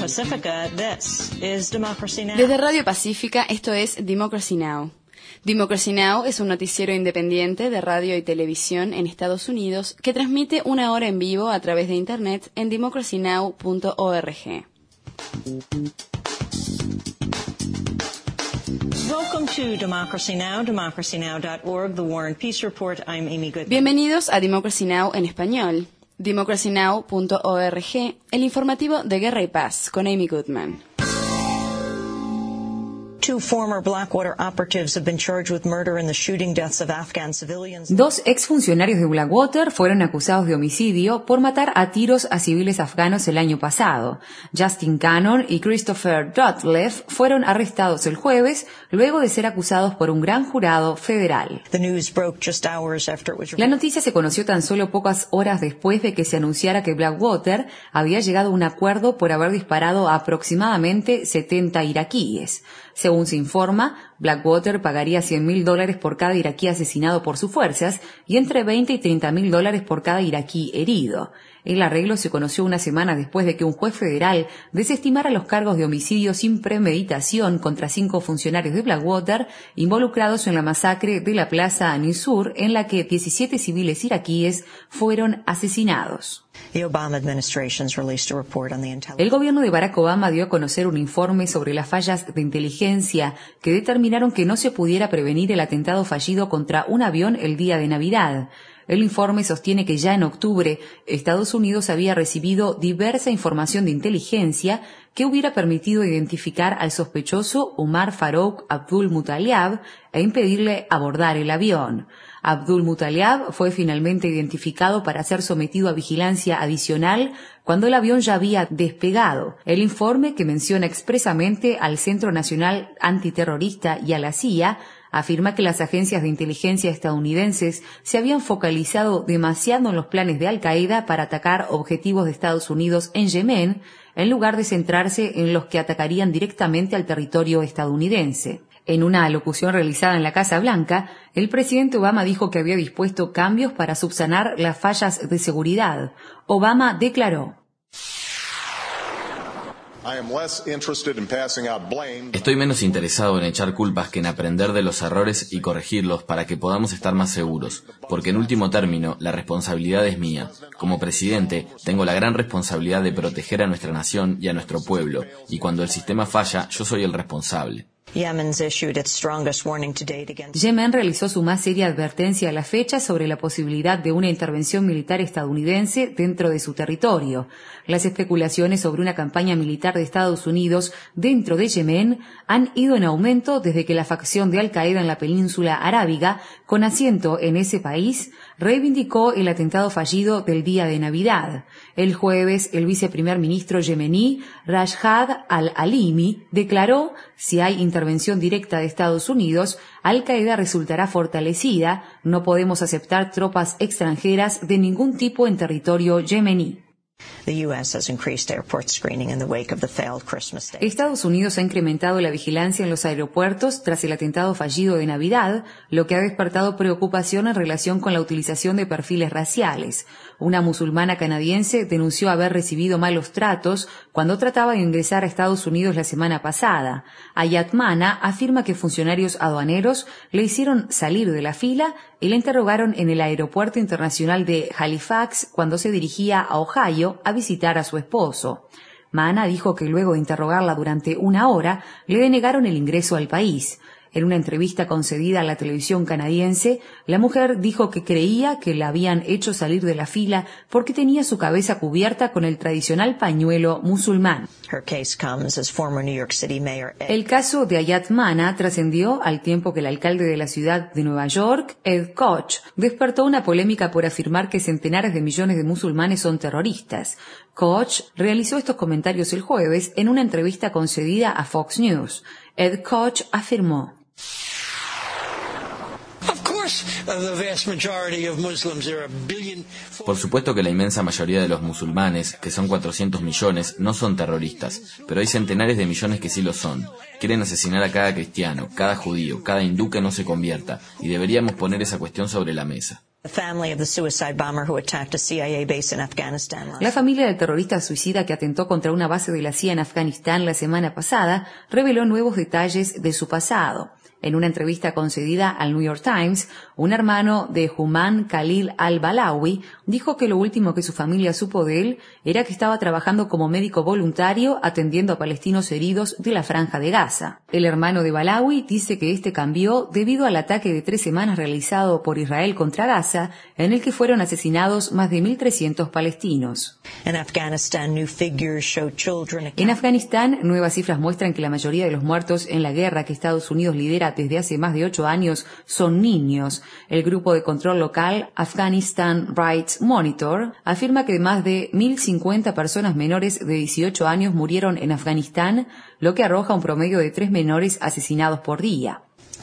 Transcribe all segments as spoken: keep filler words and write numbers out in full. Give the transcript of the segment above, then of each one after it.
Pacifica, this is Democracy Now! Desde Radio Pacífica, esto es Democracy Now! Democracy Now! Es un noticiero independiente de radio y televisión en Estados Unidos que transmite una hora en vivo a través de Internet en democracy now punto org. Welcome to Democracy Now!, democracy now dot org, the War and Peace Report. I'm Amy Goodman. Bienvenidos a Democracy Now! En español. democracy now punto org, el informativo de Guerra y Paz, con Amy Goodman. Two former Blackwater operatives have been charged with murder in the shooting deaths of Afghan civilians. Dos exfuncionarios de Blackwater fueron acusados de homicidio por matar a tiros a civiles afganos el año pasado. Justin Cannon y Christopher Dutleff fueron arrestados el jueves luego de ser acusados por un gran jurado federal. The news broke just hours after it was... La noticia se conoció tan solo pocas horas después de que se anunciara que Blackwater había llegado a un acuerdo por haber disparado a aproximadamente setenta iraquíes. Según se informa, Blackwater pagaría cien mil dólares por cada iraquí asesinado por sus fuerzas y entre veinte y treinta mil dólares por cada iraquí herido. El arreglo se conoció una semana después de que un juez federal desestimara los cargos de homicidio sin premeditación contra cinco funcionarios de Blackwater involucrados en la masacre de la Plaza Nisour, en la que diecisiete civiles iraquíes fueron asesinados. El gobierno de Barack Obama dio a conocer un informe sobre las fallas de inteligencia que determinaron que no se pudiera prevenir el atentado fallido contra un avión el día de Navidad. El informe sostiene que ya en octubre Estados Unidos había recibido diversa información de inteligencia que hubiera permitido identificar al sospechoso Umar Farouk Abdul Mutallab e impedirle abordar el avión. Abdul Mutallab fue finalmente identificado para ser sometido a vigilancia adicional cuando el avión ya había despegado. El informe, que menciona expresamente al Centro Nacional Antiterrorista y a la C I A, afirma que las agencias de inteligencia estadounidenses se habían focalizado demasiado en los planes de Al-Qaeda para atacar objetivos de Estados Unidos en Yemen, en lugar de centrarse en los que atacarían directamente al territorio estadounidense. En una alocución realizada en la Casa Blanca, el presidente Obama dijo que había dispuesto cambios para subsanar las fallas de seguridad. Obama declaró: Estoy menos interesado en echar culpas que en aprender de los errores y corregirlos para que podamos estar más seguros, porque en último término, la responsabilidad es mía. Como presidente, tengo la gran responsabilidad de proteger a nuestra nación y a nuestro pueblo, y cuando el sistema falla, yo soy el responsable. Yemen realizó su más seria advertencia a la fecha sobre la posibilidad de una intervención militar estadounidense dentro de su territorio. Las especulaciones sobre una campaña militar de Estados Unidos dentro de Yemen han ido en aumento desde que la facción de Al-Qaeda en la península arábiga, con asiento en ese país, reivindicó el atentado fallido del día de Navidad. El jueves, el viceprimer ministro yemení, Rashad al-Alimi, declaró: si hay intervención directa de Estados Unidos, Al-Qaeda resultará fortalecida, no podemos aceptar tropas extranjeras de ningún tipo en territorio yemení. Estados Unidos ha incrementado la vigilancia en los aeropuertos tras el atentado fallido de Navidad, lo que ha despertado preocupación en relación con la utilización de perfiles raciales. Una musulmana canadiense denunció haber recibido malos tratos cuando trataba de ingresar a Estados Unidos la semana pasada. Ayat Mana afirma que funcionarios aduaneros le hicieron salir de la fila y la interrogaron en el aeropuerto internacional de Halifax cuando se dirigía a Ohio a visitar a su esposo. Mana dijo que luego de interrogarla durante una hora, le denegaron el ingreso al país. En una entrevista concedida a la televisión canadiense, la mujer dijo que creía que la habían hecho salir de la fila porque tenía su cabeza cubierta con el tradicional pañuelo musulmán. El caso de Ayat Mana trascendió al tiempo que el alcalde de la ciudad de Nueva York, Ed Koch, despertó una polémica por afirmar que centenares de millones de musulmanes son terroristas. Koch realizó estos comentarios el jueves en una entrevista concedida a Fox News. Ed Koch afirmó: Por supuesto que la inmensa mayoría de los musulmanes, que son cuatrocientos millones, no son terroristas, pero hay centenares de millones que sí lo son. Quieren asesinar a cada cristiano, cada judío, cada hindú que no se convierta, y deberíamos poner esa cuestión sobre la mesa. La familia del terrorista suicida que atentó contra una base de la C I A en Afganistán la semana pasada reveló nuevos detalles de su pasado. En una entrevista concedida al New York Times, un hermano de Human Khalil al-Balawi dijo que lo último que su familia supo de él era que estaba trabajando como médico voluntario atendiendo a palestinos heridos de la Franja de Gaza. El hermano de Balawi dice que este cambió debido al ataque de tres semanas realizado por Israel contra Gaza, en el que fueron asesinados más de mil trescientos palestinos. En Afganistán, nuevas cifras muestran que la mayoría de los muertos en la guerra que Estados Unidos lidera desde hace más de ocho años son niños. El grupo de control local Afghanistan Rights Monitor afirma que más de mil cincuenta personas menores de dieciocho años murieron en Afganistán, lo que arroja un promedio de tres menores asesinados por día.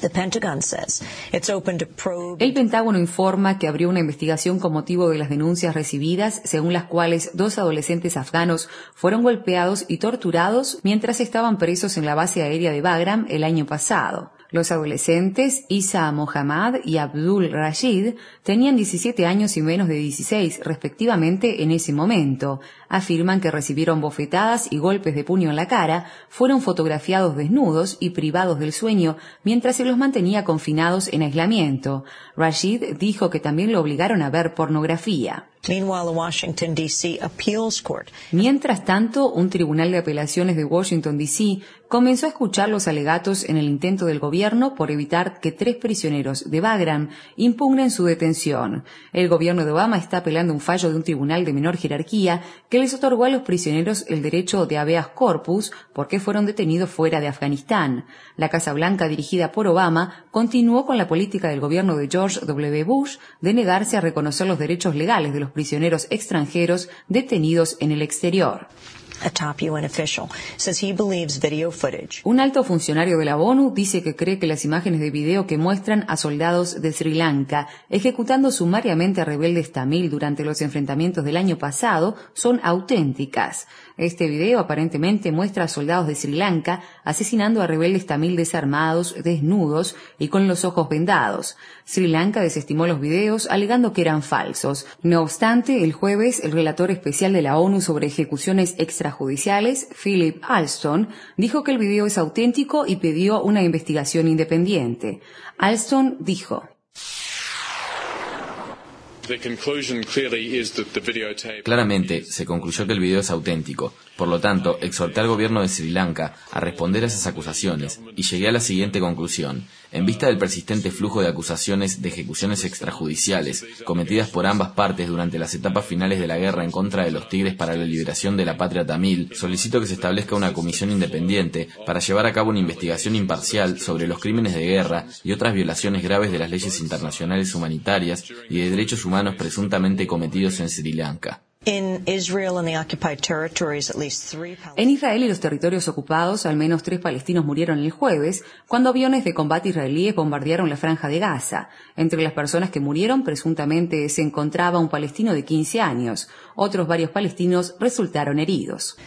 El Pentágono informa que abrió una investigación con motivo de las denuncias recibidas, según las cuales dos adolescentes afganos fueron golpeados y torturados mientras estaban presos en la base aérea de Bagram el año pasado. Los adolescentes, Isa Mohammad y Abdul Rashid, tenían diecisiete años y menos de dieciséis, respectivamente, en ese momento. Afirman que recibieron bofetadas y golpes de puño en la cara, fueron fotografiados desnudos y privados del sueño mientras se los mantenía confinados en aislamiento. Rashid dijo que también lo obligaron a ver pornografía. Mientras tanto, un tribunal de apelaciones de Washington, D C comenzó a escuchar los alegatos en el intento del gobierno por evitar que tres prisioneros de Bagram impugnen su detención. El gobierno de Obama está apelando un fallo de un tribunal de menor jerarquía que les otorgó a los prisioneros el derecho de habeas corpus porque fueron detenidos fuera de Afganistán. La Casa Blanca, dirigida por Obama, continuó con la política del gobierno de George W. Bush de negarse a reconocer los derechos legales de los prisioneros extranjeros detenidos en el exterior. Un alto funcionario de la ONU dice que cree que las imágenes de video que muestran a soldados de Sri Lanka ejecutando sumariamente a rebeldes tamil durante los enfrentamientos del año pasado son auténticas. Este video aparentemente muestra a soldados de Sri Lanka asesinando a rebeldes tamil desarmados, desnudos y con los ojos vendados. Sri Lanka desestimó los videos alegando que eran falsos. No obstante, el jueves el relator especial de la ONU sobre ejecuciones extrajudiciales, Philip Alston, dijo que el video es auténtico y pidió una investigación independiente. Alston dijo: Claramente, se concluyó que el video es auténtico. Por lo tanto, exhorté al gobierno de Sri Lanka a responder a esas acusaciones y llegué a la siguiente conclusión. En vista del persistente flujo de acusaciones de ejecuciones extrajudiciales cometidas por ambas partes durante las etapas finales de la guerra en contra de los tigres para la liberación de la patria tamil, solicito que se establezca una comisión independiente para llevar a cabo una investigación imparcial sobre los crímenes de guerra y otras violaciones graves de las leyes internacionales humanitarias y de derechos humanos presuntamente cometidos en Sri Lanka. En Israel y los territorios ocupados, al menos tres palestinos murieron el jueves cuando aviones de combate israelíes bombardearon la Franja de Gaza. Entre las personas que murieron, presuntamente se encontraba un palestino de quince años. Otros varios palestinos resultaron heridos.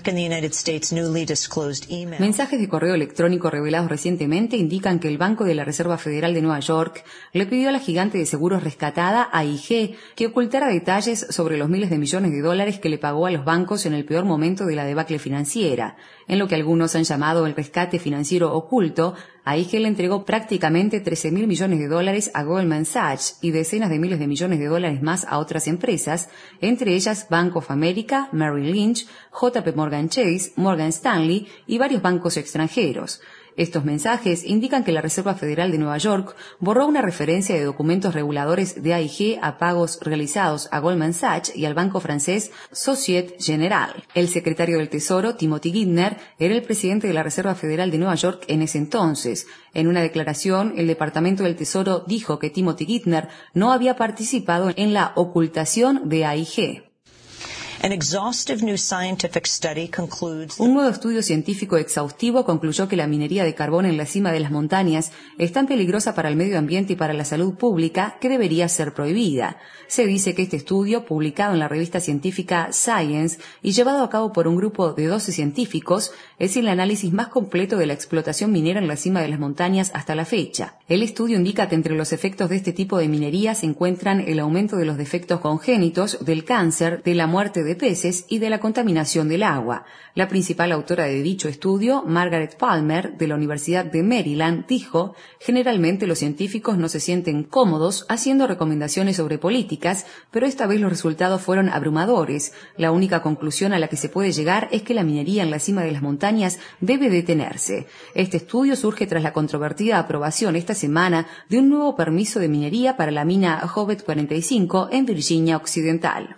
Mensajes de correo electrónico revelados recientemente indican que el Banco de la Reserva Federal de Nueva York le pidió a la gigante de seguros rescatada, A I G, que ocultara detalles sobre los miles de millones de dólares que le pagó a los bancos en el peor momento de la debacle financiera. En lo que algunos han llamado el rescate financiero oculto, A I G le entregó prácticamente trece mil millones de dólares a Goldman Sachs y decenas de miles de millones de dólares más a otras empresas, entre ellas Bank of America, Merrill Lynch, J P Morgan Chase, Morgan Stanley y varios bancos extranjeros. Estos mensajes indican que la Reserva Federal de Nueva York borró una referencia de documentos reguladores de A I G a pagos realizados a Goldman Sachs y al banco francés Société Générale. El secretario del Tesoro, Timothy Geithner, era el presidente de la Reserva Federal de Nueva York en ese entonces. En una declaración, el Departamento del Tesoro dijo que Timothy Geithner no había participado en la ocultación de A I G. Un nuevo estudio científico exhaustivo concluyó que la minería de carbón en la cima de las montañas es tan peligrosa para el medio ambiente y para la salud pública que debería ser prohibida. Se dice que este estudio, publicado en la revista científica Science y llevado a cabo por un grupo de doce científicos, es el análisis más completo de la explotación minera en la cima de las montañas hasta la fecha. El estudio indica que entre los efectos de este tipo de minería se encuentran el aumento de los defectos congénitos, del cáncer, de la muerte de peces y de la contaminación del agua. La principal autora de dicho estudio, Margaret Palmer, de la Universidad de Maryland, dijo: generalmente los científicos no se sienten cómodos haciendo recomendaciones sobre políticas, pero esta vez los resultados fueron abrumadores. La única conclusión a la que se puede llegar es que la minería en la cima de las montañas debe detenerse. Este estudio surge tras la controvertida aprobación esta semana de un nuevo permiso de minería para la mina Jobbet cuarenta y cinco en Virginia Occidental.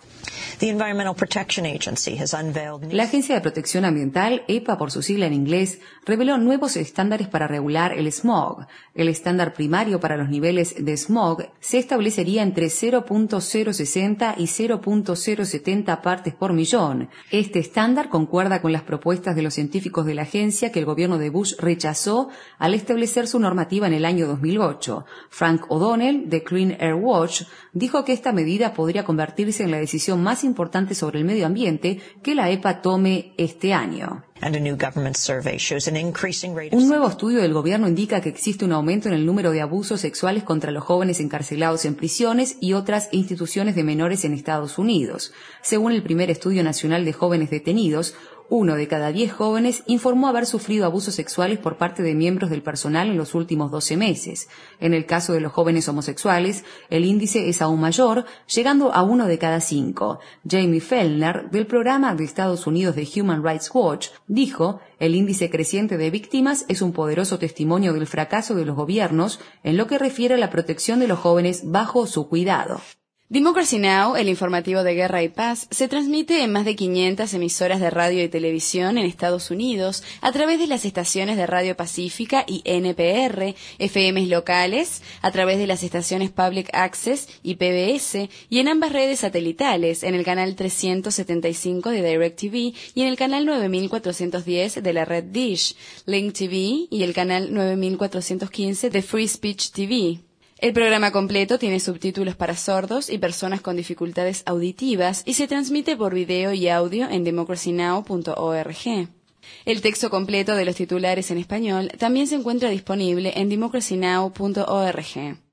La Agencia de Protección Ambiental, E P A por su sigla en inglés, reveló nuevos estándares para regular el smog. El estándar primario para los niveles de smog se establecería entre cero punto cero sesenta y cero punto cero setenta partes por millón. Este estándar concuerda con las propuestas de los científicos de la agencia que el gobierno de Bush rechazó al establecer su normativa en el año dos mil ocho. Frank O'Donnell, de Clean Air Watch, dijo que esta medida podría convertirse en la decisión más importante sobre el medio ambiente que la E P A tome este año. Un nuevo estudio del gobierno indica que existe un aumento en el número de abusos sexuales contra los jóvenes encarcelados en prisiones y otras instituciones de menores en Estados Unidos. Según el primer estudio nacional de jóvenes detenidos, uno de cada diez jóvenes informó haber sufrido abusos sexuales por parte de miembros del personal en los últimos doce meses. En el caso de los jóvenes homosexuales, el índice es aún mayor, llegando a uno de cada cinco. Jamie Fellner, del programa de Estados Unidos de Human Rights Watch, dijo: el índice creciente de víctimas es un poderoso testimonio del fracaso de los gobiernos en lo que refiere a la protección de los jóvenes bajo su cuidado. Democracy Now!, el informativo de Guerra y Paz, se transmite en más de quinientas emisoras de radio y televisión en Estados Unidos a través de las estaciones de Radio Pacífica y N P R, F Ms locales, a través de las estaciones Public Access y P B S, y en ambas redes satelitales, en el canal trescientos setenta y cinco de DirecTV y en el canal nueve mil cuatrocientos diez de la red Dish, Link T V y el canal nueve mil cuatrocientos quince de Free Speech T V. El programa completo tiene subtítulos para sordos y personas con dificultades auditivas y se transmite por video y audio en democracy now punto org. El texto completo de los titulares en español también se encuentra disponible en democracy now punto org.